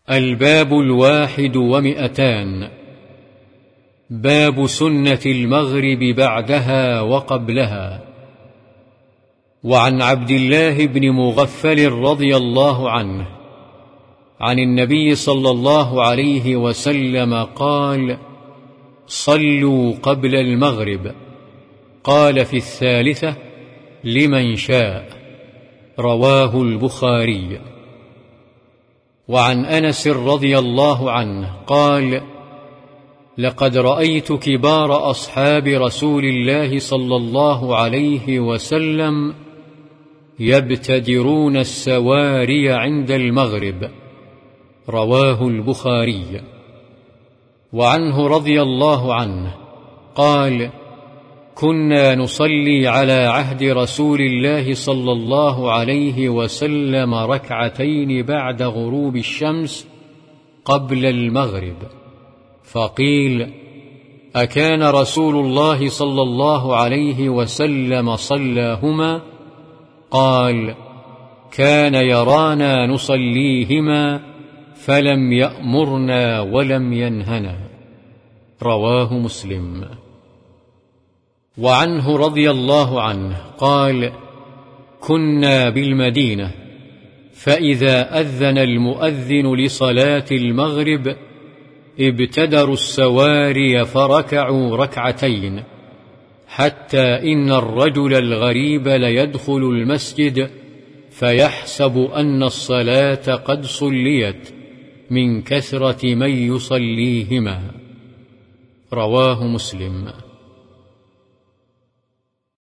الباب 100 باب سنة المغرب بعدها وقبلها. وعن عبد الله بن مغفل رضي الله عنه عن النبي صلى الله عليه وسلم قال: صلوا قبل المغرب. قال في الثالثة: لمن شاء. رواه البخاري. وعن أنس رضي الله عنه قال: لقد رأيت كبار أصحاب رسول الله صلى الله عليه وسلم يبتدرون السواري عند المغرب. رواه البخاري. وعنه رضي الله عنه قال: كنا نصلي على عهد رسول الله صلى الله عليه وسلم ركعتين بعد غروب الشمس قبل المغرب، فقيل: أكان رسول الله صلى الله عليه وسلم صلاهما؟ قال: كان يرانا نصليهما فلم يأمرنا ولم ينهنا. رواه مسلم. وعنه رضي الله عنه قال: كنا بالمدينة، فإذا أذن المؤذن لصلاة المغرب ابتدروا السواري فركعوا ركعتين، حتى إن الرجل الغريب ليدخل المسجد فيحسب أن الصلاة قد صليت من كثرة من يصليهما. رواه مسلم.